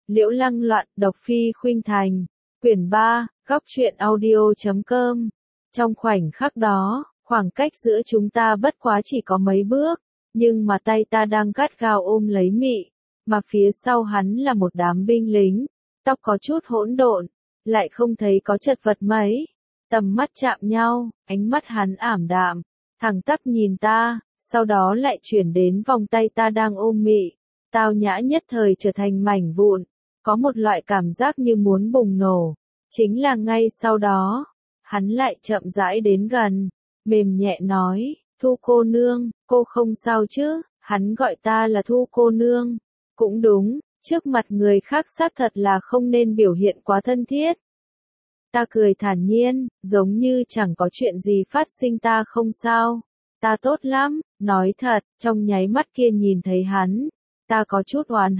Liễu Lăng loạn độc phi khuynh thành. Quyển 3, góc truyện audio.com. Trong khoảnh khắc đó, khoảng cách giữa chúng ta bất quá chỉ có mấy bước, nhưng mà tay ta đang gắt gao ôm lấy Mị, mà phía sau hắn là một đám binh lính, tóc có chút hỗn độn, lại không thấy có chật vật mấy. Tầm mắt chạm nhau, ánh mắt hắn ảm đạm, thẳng tắp nhìn ta, sau đó lại chuyển đến vòng tay ta đang ôm Mị. Tao nhã nhất thời trở thành mảnh vụn, có một loại cảm giác như muốn bùng nổ. Chính là ngay sau đó, hắn lại chậm rãi đến gần, mềm nhẹ nói, Thu cô nương, cô không sao chứ? Hắn gọi ta là Thu cô nương. Cũng đúng, trước mặt người khác xác thật là không nên biểu hiện quá thân thiết. Ta cười thản nhiên, giống như chẳng có chuyện gì phát sinh. Ta không sao, ta tốt lắm. Nói thật, trong nháy mắt kia nhìn thấy hắn, ta có chút oán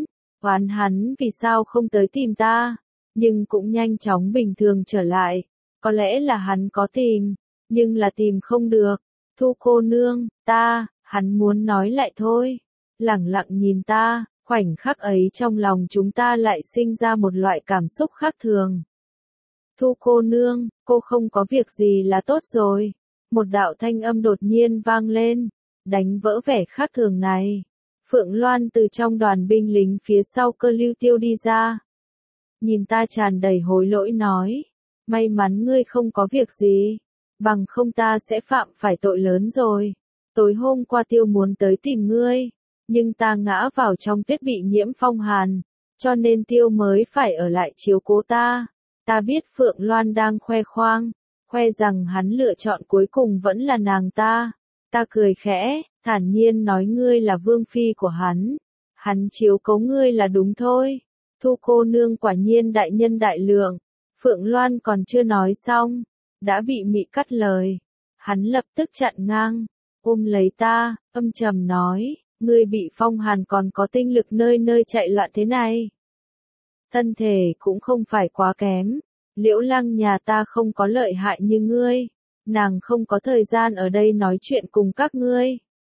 hắn vì sao không tới tìm ta, nhưng cũng nhanh chóng bình thường trở lại. Có lẽ là hắn có tìm, nhưng là tìm không được. Thu cô nương, hắn muốn nói lại thôi. Lẳng lặng nhìn ta, khoảnh khắc ấy trong lòng chúng ta lại sinh ra một loại cảm xúc khác thường. Thu cô nương, cô không có việc gì là tốt rồi. Một đạo thanh âm đột nhiên vang lên, đánh vỡ vẻ khác thường này. Phượng Loan từ trong đoàn binh lính phía sau Cơ Lưu Tiêu đi ra. Nhìn ta tràn đầy hối lỗi nói, may mắn ngươi không có việc gì, bằng không ta sẽ phạm phải tội lớn rồi. Tối hôm qua Tiêu muốn tới tìm ngươi, nhưng ta ngã vào trong tuyết bị nhiễm phong hàn, cho nên Tiêu mới phải ở lại chiếu cố ta. Ta biết Phượng Loan đang khoe khoang, khoe rằng hắn lựa chọn cuối cùng vẫn là nàng ta. Ta cười khẽ, thản nhiên nói ngươi là vương phi của hắn chiếu cố ngươi là đúng thôi. Thu cô nương quả nhiên đại nhân đại lượng. Phượng Loan còn chưa nói xong, đã bị Mị cắt lời. Hắn lập tức chặn ngang, ôm lấy ta, âm trầm nói, ngươi bị phong hàn còn có tinh lực nơi nơi chạy loạn thế này. Thân thể cũng không phải quá kém, Liễu Lăng nhà ta không có lợi hại như ngươi, nàng không có thời gian ở đây nói chuyện cùng các ngươi.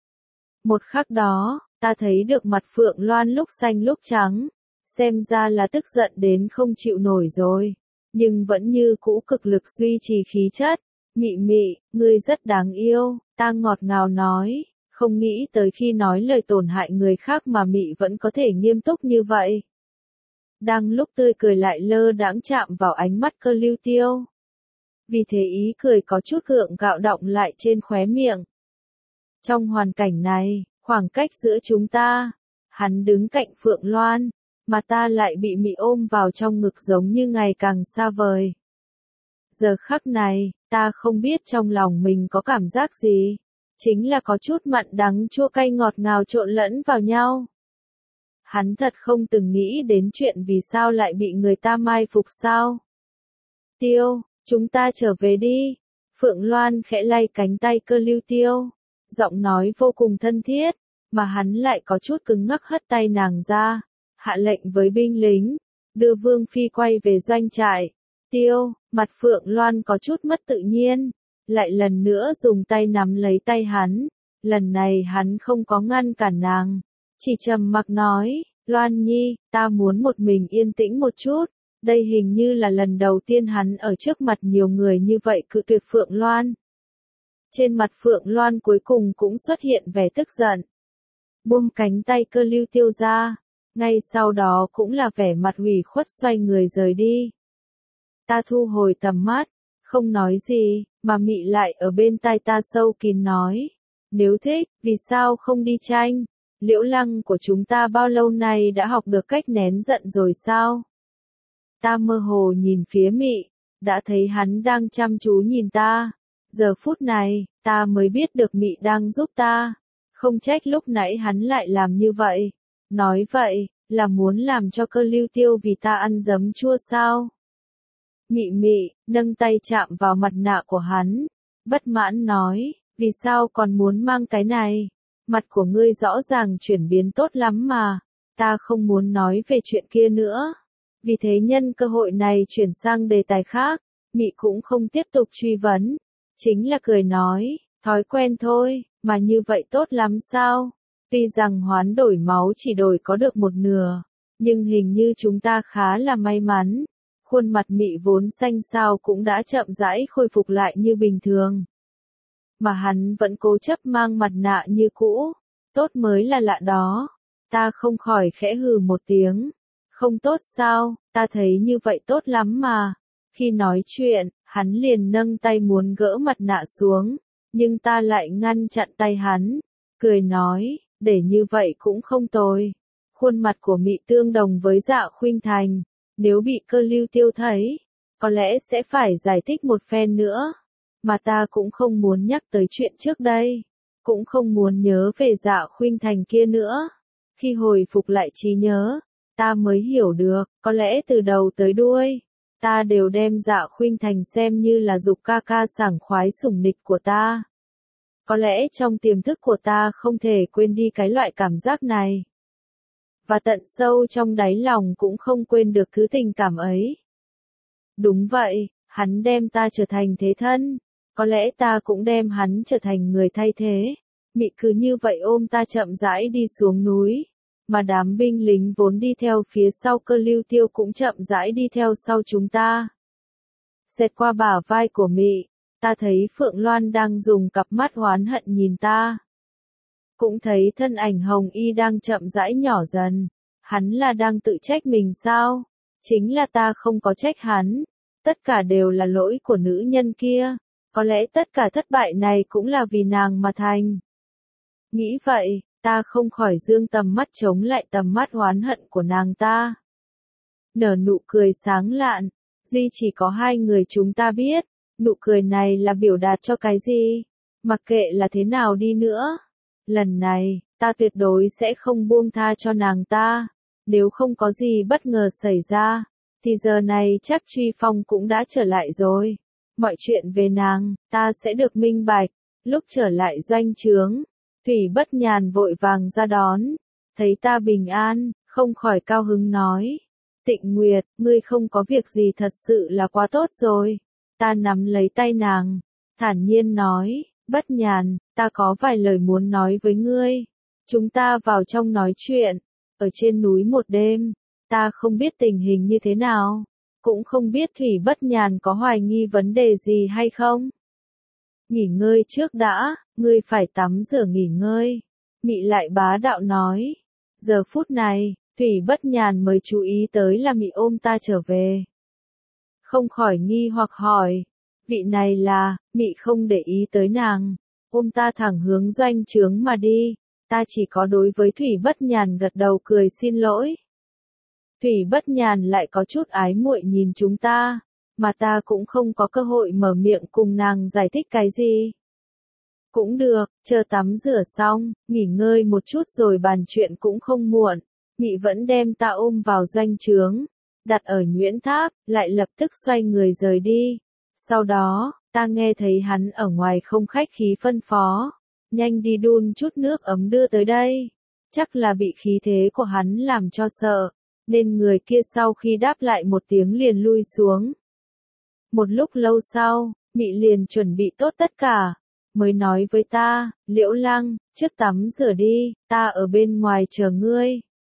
Một khắc đó, ta thấy được mặt Phượng Loan lúc xanh lúc trắng, xem ra là tức giận đến không chịu nổi rồi, nhưng vẫn như cũ cực lực duy trì khí chất. Mị, ngươi rất đáng yêu, ta ngọt ngào nói, không nghĩ tới khi nói lời tổn hại người khác mà Mị vẫn có thể nghiêm túc như vậy. Đang lúc tươi cười lại lơ đãng chạm vào ánh mắt Cơ Lưu Tiêu. Vì thế ý cười có chút gượng gạo đọng lại trên khóe miệng. Trong hoàn cảnh này, khoảng cách giữa chúng ta, hắn đứng cạnh Phượng Loan, mà ta lại bị Mị ôm vào trong ngực giống như ngày càng xa vời. Giờ khắc này, ta không biết trong lòng mình có cảm giác gì, chính là có chút mặn đắng chua cay ngọt ngào trộn lẫn vào nhau. Hắn thật không từng nghĩ đến chuyện vì sao lại bị người ta mai phục sao. Tiêu, chúng ta trở về đi. Phượng Loan khẽ lay cánh tay Cơ Lưu Tiêu, giọng nói vô cùng thân thiết, mà hắn lại có chút cứng ngắc hất tay nàng ra, hạ lệnh với binh lính, đưa Vương Phi quay về doanh trại. Tiêu, mặt Phượng Loan có chút mất tự nhiên, lại lần nữa dùng tay nắm lấy tay hắn, lần này hắn không có ngăn cản nàng, chỉ trầm mặc nói, Loan Nhi, ta muốn một mình yên tĩnh một chút. Đây hình như là lần đầu tiên hắn ở trước mặt nhiều người như vậy cự tuyệt Phượng Loan. Trên mặt Phượng Loan cuối cùng cũng xuất hiện vẻ tức giận. Buông cánh tay Cơ Lưu Tiêu ra, ngay sau đó cũng là vẻ mặt ủy khuất xoay người rời đi. Ta thu hồi tầm mắt, không nói gì, mà Mị lại ở bên tai ta sâu kín nói. Nếu thích, vì sao không đi tranh? Liễu Lăng của chúng ta bao lâu nay đã học được cách nén giận rồi sao? Ta mơ hồ nhìn phía Mị, đã thấy hắn đang chăm chú nhìn ta. Giờ phút này, ta mới biết được Mị đang giúp ta. Không trách lúc nãy hắn lại làm như vậy. Nói vậy, là muốn làm cho Cơ Lưu Tiêu vì ta ăn giấm chua sao? Mị, nâng tay chạm vào mặt nạ của hắn, bất mãn nói, vì sao còn muốn mang cái này? Mặt của ngươi rõ ràng chuyển biến tốt lắm mà. Ta không muốn nói về chuyện kia nữa. Vì thế nhân cơ hội này chuyển sang đề tài khác, Mị cũng không tiếp tục truy vấn, chính là cười nói, thói quen thôi, mà như vậy tốt lắm sao? Tuy rằng hoán đổi máu chỉ đổi có được một nửa, Nhưng hình như chúng ta khá là may mắn. Khuôn mặt Mị vốn xanh xao cũng đã chậm rãi khôi phục lại như bình thường. Mà hắn vẫn cố chấp mang mặt nạ như cũ. Tốt mới là lạ đó. Ta không khỏi khẽ hừ một tiếng. Không tốt sao, ta thấy như vậy tốt lắm mà. Khi nói chuyện, hắn liền nâng tay muốn gỡ mặt nạ xuống. Nhưng ta lại ngăn chặn tay hắn. Cười nói, để như vậy cũng không tồi. Khuôn mặt của Mị tương đồng với Dạ Khuynh Thành. Nếu bị Cơ Lưu Tiêu thấy, có lẽ sẽ phải giải thích một phen nữa. Mà ta cũng không muốn nhắc tới chuyện trước đây. Cũng không muốn nhớ về Dạ Khuynh Thành kia nữa. Khi hồi phục lại trí nhớ, ta mới hiểu được, có lẽ từ đầu tới đuôi, ta đều đem Dạ Khuynh Thành xem như là dục ca ca sảng khoái sủng nịch của ta. Có lẽ trong tiềm thức của ta không thể quên đi cái loại cảm giác này. Và tận sâu trong đáy lòng cũng không quên được thứ tình cảm ấy. Đúng vậy, hắn đem ta trở thành thế thân. Có lẽ ta cũng đem hắn trở thành người thay thế. Mị cứ như vậy ôm ta chậm rãi đi xuống núi. Mà đám binh lính vốn đi theo phía sau Cơ Lưu Tiêu cũng chậm rãi đi theo sau chúng ta. Xẹt qua bả vai của Mị, ta thấy Phượng Loan đang dùng cặp mắt oán hận nhìn ta. Cũng thấy thân ảnh Hồng Y đang chậm rãi nhỏ dần. Hắn là đang tự trách mình sao? Chính là ta không có trách hắn. Tất cả đều là lỗi của nữ nhân kia. Có lẽ tất cả thất bại này cũng là vì nàng mà thành. Nghĩ vậy, ta không khỏi dương tầm mắt chống lại tầm mắt oán hận của nàng ta. Nở nụ cười sáng lạn, duy chỉ có hai người chúng ta biết, nụ cười này là biểu đạt cho cái gì, mặc kệ là thế nào đi nữa. Lần này, ta tuyệt đối sẽ không buông tha cho nàng ta, nếu không có gì bất ngờ xảy ra, thì giờ này chắc Truy Phong cũng đã trở lại rồi. Mọi chuyện về nàng, ta sẽ được minh bạch. Lúc trở lại doanh trướng, Thủy Bất Nhàn vội vàng ra đón, thấy ta bình an, không khỏi cao hứng nói. Tịnh Nguyệt, ngươi không có việc gì thật sự là quá tốt rồi. Ta nắm lấy tay nàng, thản nhiên nói, Bất Nhàn, ta có vài lời muốn nói với ngươi. Chúng ta vào trong nói chuyện, ở trên núi một đêm, ta không biết tình hình như thế nào, cũng không biết Thủy Bất Nhàn có hoài nghi vấn đề gì hay không. Nghỉ ngơi trước đã, ngươi phải tắm rửa nghỉ ngơi. Mị lại bá đạo nói. Giờ phút này, Thủy Bất Nhàn mới chú ý tới là Mị ôm ta trở về. Không khỏi nghi hoặc hỏi. Vị này là, Mị không để ý tới nàng. Ôm ta thẳng hướng doanh trướng mà đi. Ta chỉ có đối với Thủy Bất Nhàn gật đầu cười xin lỗi. Thủy Bất Nhàn lại có chút ái muội nhìn chúng ta. Mà ta cũng không có cơ hội mở miệng cùng nàng giải thích cái gì. Cũng được, chờ tắm rửa xong, nghỉ ngơi một chút rồi bàn chuyện cũng không muộn. Mị vẫn đem ta ôm vào doanh trướng, đặt ở nhuyễn tháp, lại lập tức xoay người rời đi. Sau đó, ta nghe thấy hắn ở ngoài không khách khí phân phó. Nhanh đi đun chút nước ấm đưa tới đây. Chắc là bị khí thế của hắn làm cho sợ, nên người kia sau khi đáp lại một tiếng liền lui xuống. Một lúc lâu sau, Mị liền chuẩn bị tốt tất cả, mới nói với ta, Liễu Lăng, trước tắm rửa đi, ta ở bên ngoài chờ ngươi.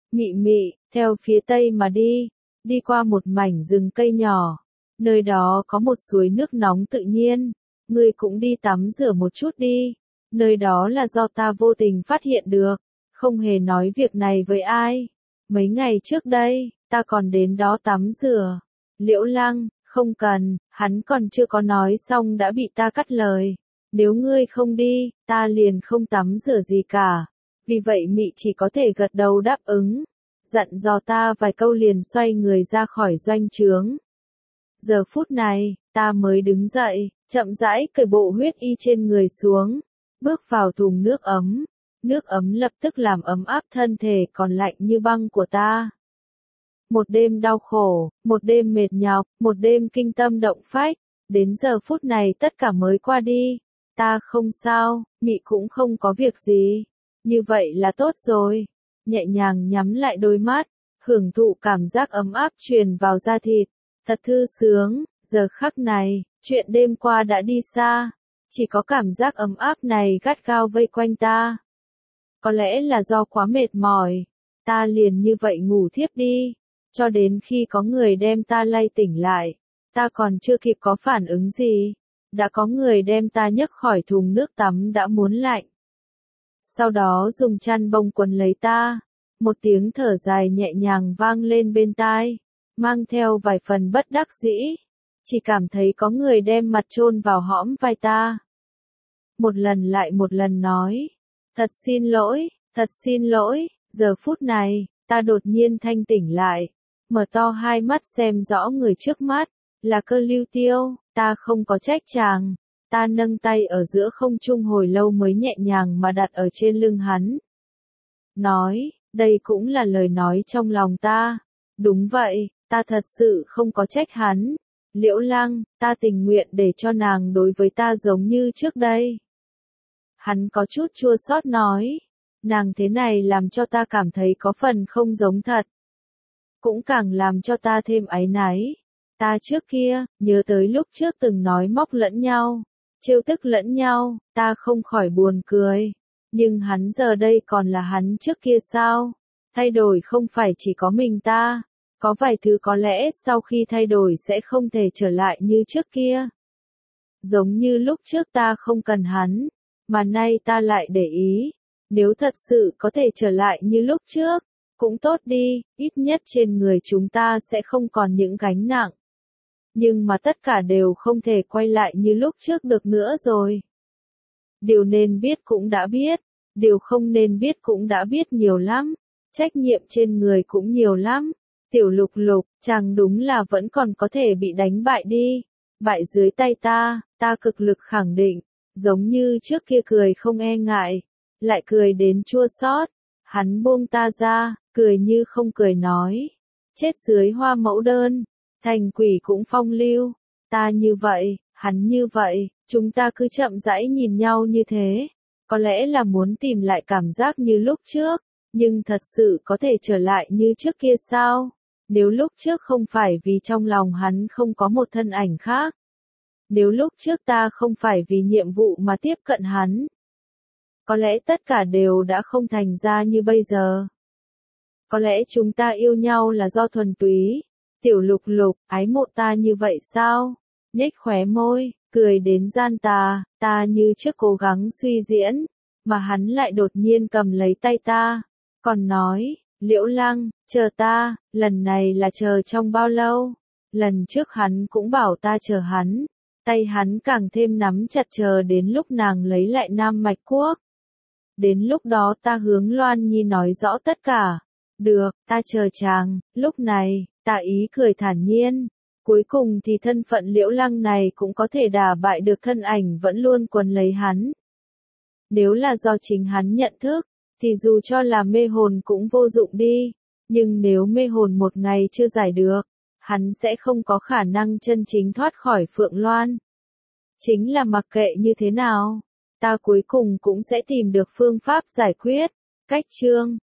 Mị, theo phía tây mà đi qua một mảnh rừng cây nhỏ, nơi đó có một suối nước nóng tự nhiên, ngươi cũng đi tắm rửa một chút đi, nơi đó là do ta vô tình phát hiện được, không hề nói việc này với ai. Mấy ngày trước đây, ta còn đến đó tắm rửa. Liễu Lăng, không cần, hắn còn chưa có nói xong đã bị ta cắt lời. Nếu ngươi không đi, ta liền không tắm rửa gì cả. Vì vậy Mị chỉ có thể gật đầu đáp ứng. Dặn dò ta vài câu liền xoay người ra khỏi doanh trướng. Giờ phút này, ta mới đứng dậy, chậm rãi cởi bộ huyết y trên người xuống. Bước vào thùng nước ấm. Nước ấm lập tức làm ấm áp thân thể còn lạnh như băng của ta. Một đêm đau khổ, một đêm mệt nhọc, một đêm kinh tâm động phách, đến giờ phút này tất cả mới qua đi. Ta không sao, Mị cũng không có việc gì. Như vậy là tốt rồi. Nhẹ nhàng nhắm lại đôi mắt, hưởng thụ cảm giác ấm áp truyền vào da thịt. Thật thư sướng, giờ khắc này, chuyện đêm qua đã đi xa. Chỉ có cảm giác ấm áp này gắt gao vây quanh ta. Có lẽ là do quá mệt mỏi. ta liền như vậy ngủ thiếp đi, cho đến khi có người đem ta lay tỉnh lại, ta còn chưa kịp có phản ứng gì, đã có người đem ta nhấc khỏi thùng nước tắm đã muốn lạnh. Sau đó dùng chăn bông quấn lấy ta, một tiếng thở dài nhẹ nhàng vang lên bên tai, mang theo vài phần bất đắc dĩ, chỉ cảm thấy có người đem mặt chôn vào hõm vai ta. Một lần lại một lần nói, thật xin lỗi, giờ phút này, ta đột nhiên thanh tỉnh lại, mở to hai mắt xem rõ người trước mắt, là Cơ Lưu Tiêu, ta không có trách chàng, ta nâng tay ở giữa không trung hồi lâu mới nhẹ nhàng mà đặt ở trên lưng hắn. Nói, đây cũng là lời nói trong lòng ta, đúng vậy, ta thật sự không có trách hắn, Liễu Lăng, ta tình nguyện để cho nàng đối với ta giống như trước đây. Hắn có chút chua xót nói, nàng thế này làm cho ta cảm thấy có phần không giống thật. Cũng càng làm cho ta thêm áy náy. Ta trước kia, nhớ tới lúc trước từng nói móc lẫn nhau, trêu tức lẫn nhau, ta không khỏi buồn cười. Nhưng hắn giờ đây còn là hắn trước kia sao? Thay đổi không phải chỉ có mình ta, có vài thứ có lẽ sau khi thay đổi sẽ không thể trở lại như trước kia. Giống như lúc trước ta không cần hắn, mà nay ta lại để ý, nếu thật sự có thể trở lại như lúc trước, cũng tốt đi, ít nhất trên người chúng ta sẽ không còn những gánh nặng. Nhưng mà tất cả đều không thể quay lại như lúc trước được nữa rồi. Điều nên biết cũng đã biết, điều không nên biết cũng đã biết nhiều lắm, trách nhiệm trên người cũng nhiều lắm. Tiểu Lục Lục, chàng đúng là vẫn còn có thể bị đánh bại đi, bại dưới tay ta, ta cực lực khẳng định, giống như trước kia cười không e ngại, lại cười đến chua xót. Hắn buông ta ra, cười như không cười nói, chết dưới hoa mẫu đơn, thành quỷ cũng phong lưu, ta như vậy, hắn như vậy, chúng ta cứ chậm rãi nhìn nhau như thế, có lẽ là muốn tìm lại cảm giác như lúc trước, nhưng thật sự có thể trở lại như trước kia sao? Nếu lúc trước không phải vì trong lòng hắn không có một thân ảnh khác, nếu lúc trước ta không phải vì nhiệm vụ mà tiếp cận hắn, có lẽ tất cả đều đã không thành ra như bây giờ. Có lẽ chúng ta yêu nhau là do thuần túy. Tiểu Lục Lục, ái mộ ta như vậy sao? Nhếch khóe môi, cười đến gian tà, ta như trước cố gắng suy diễn, mà hắn lại đột nhiên cầm lấy tay ta, còn nói, Liễu Lăng, chờ ta, lần này là chờ trong bao lâu? Lần trước hắn cũng bảo ta chờ hắn, tay hắn càng thêm nắm chặt chờ đến lúc nàng lấy lại Nam Mạch Quốc. Đến lúc đó ta hướng Loan Nhi nói rõ tất cả. Được, ta chờ chàng, lúc này, ta ý cười thản nhiên. Cuối cùng thì thân phận Liễu Lăng này cũng có thể đả bại được thân ảnh vẫn luôn quấn lấy hắn. Nếu là do chính hắn nhận thức, thì dù cho là mê hồn cũng vô dụng đi. Nhưng nếu mê hồn một ngày chưa giải được, hắn sẽ không có khả năng chân chính thoát khỏi Phượng Loan. Chính là mặc kệ như thế nào, ta cuối cùng cũng sẽ tìm được phương pháp giải quyết. Cách chương